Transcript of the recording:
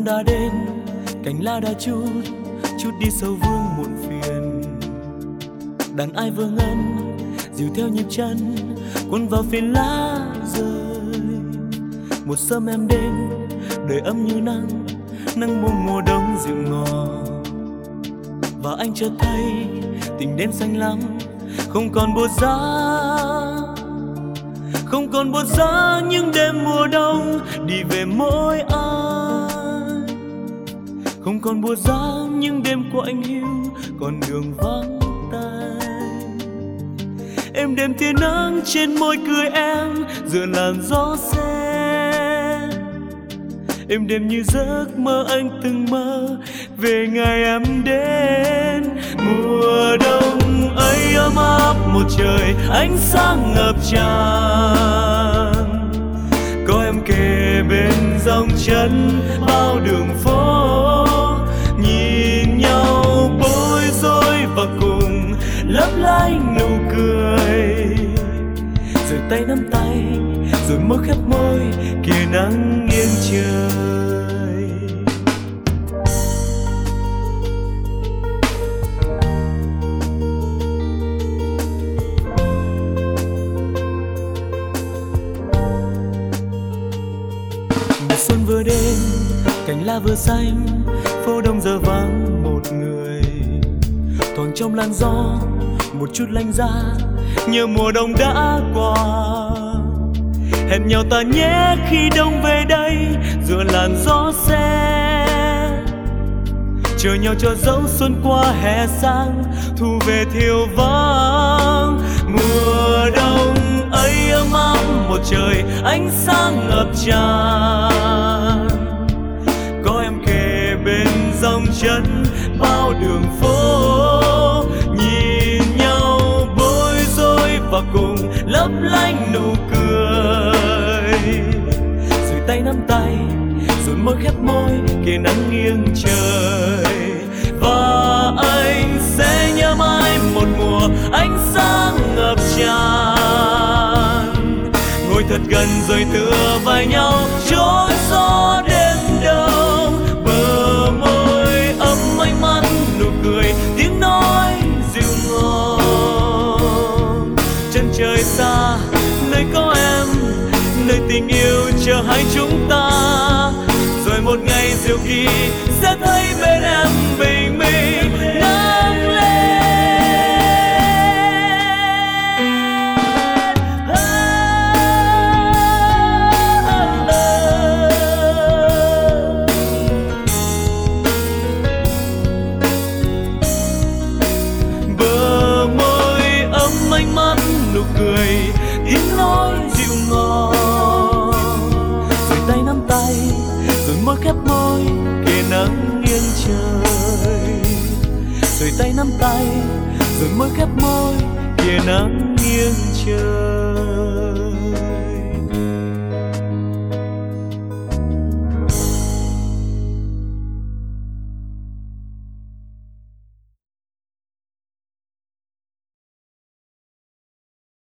sớm đã đến, cành lá đã chút đi sầu vương muộn phiền. Đàn ai vừa ngân dìu theo nhịp chân, cuốn vào phiến lá rơi. Một sớm em đến, đời ấm như nắng buông mùa đông dịu ngọt. Và anh chợt thấy tình đến xanh lắm, không còn buốt giá, không còn buốt giá những đêm mùa đông đi về mỗi ai. Không còn buốt giá những đêm của anh hiu, còn đường vắng tay. Em đêm tia nắng trên môi cười em, giữa làn gió xe. Em đêm như giấc mơ anh từng mơ về ngày em đến. Mùa đông ấy ấm áp một trời ánh sáng ngập tràn, có em kề bên dòng chân bao đường phố. Nhìn nhau bối rối và cùng lấp lánh nụ cười, rồi tay nắm tay, rồi môi khép môi kia nắng nghiêng trời. Mùa xuân vừa đến, cành lá vừa xanh, phố đông giờ vắng một người. Thoảng trong làn gió một chút lạnh giá, nhớ mùa đông đã qua. Hẹn nhau ta nhé khi đông về đây, giữa làn gió xe. Chờ nhau cho dấu xuân qua hè sang, thu về thiêu vắng. Mùa đông ấy ấm áp một trời ánh sáng ngập tràn, có em kề bên dòng chân bao đường phố. Nhìn nhau bối rối và cùng lấp lánh nụ cười, rồi tay nắm tay, rồi môi khép môi kia nắng nghiêng trời. Và anh sẽ nhớ mãi một mùa ánh sáng ngập tràn, ngồi thật gần rồi tựa vai nhau trôi gió đêm đông. Bờ môi ấm ánh mắt nụ cười, tiếng nói dịu ngọt. Chân trời xa nơi có em, nơi tình yêu chờ hai chúng ta. Rồi một ngày diệu kỳ sẽ thấy bên em bình minh nắng lên. Bờ môi ấm ánh mắt nụ cười, tiếng nói dịu ngọt. Rồi tay nắm tay, rồi môi khép môi kia nắng nghiêng trời. Rồi tay nắm tay, rồi môi khép môi kia nắng nghiêng trời.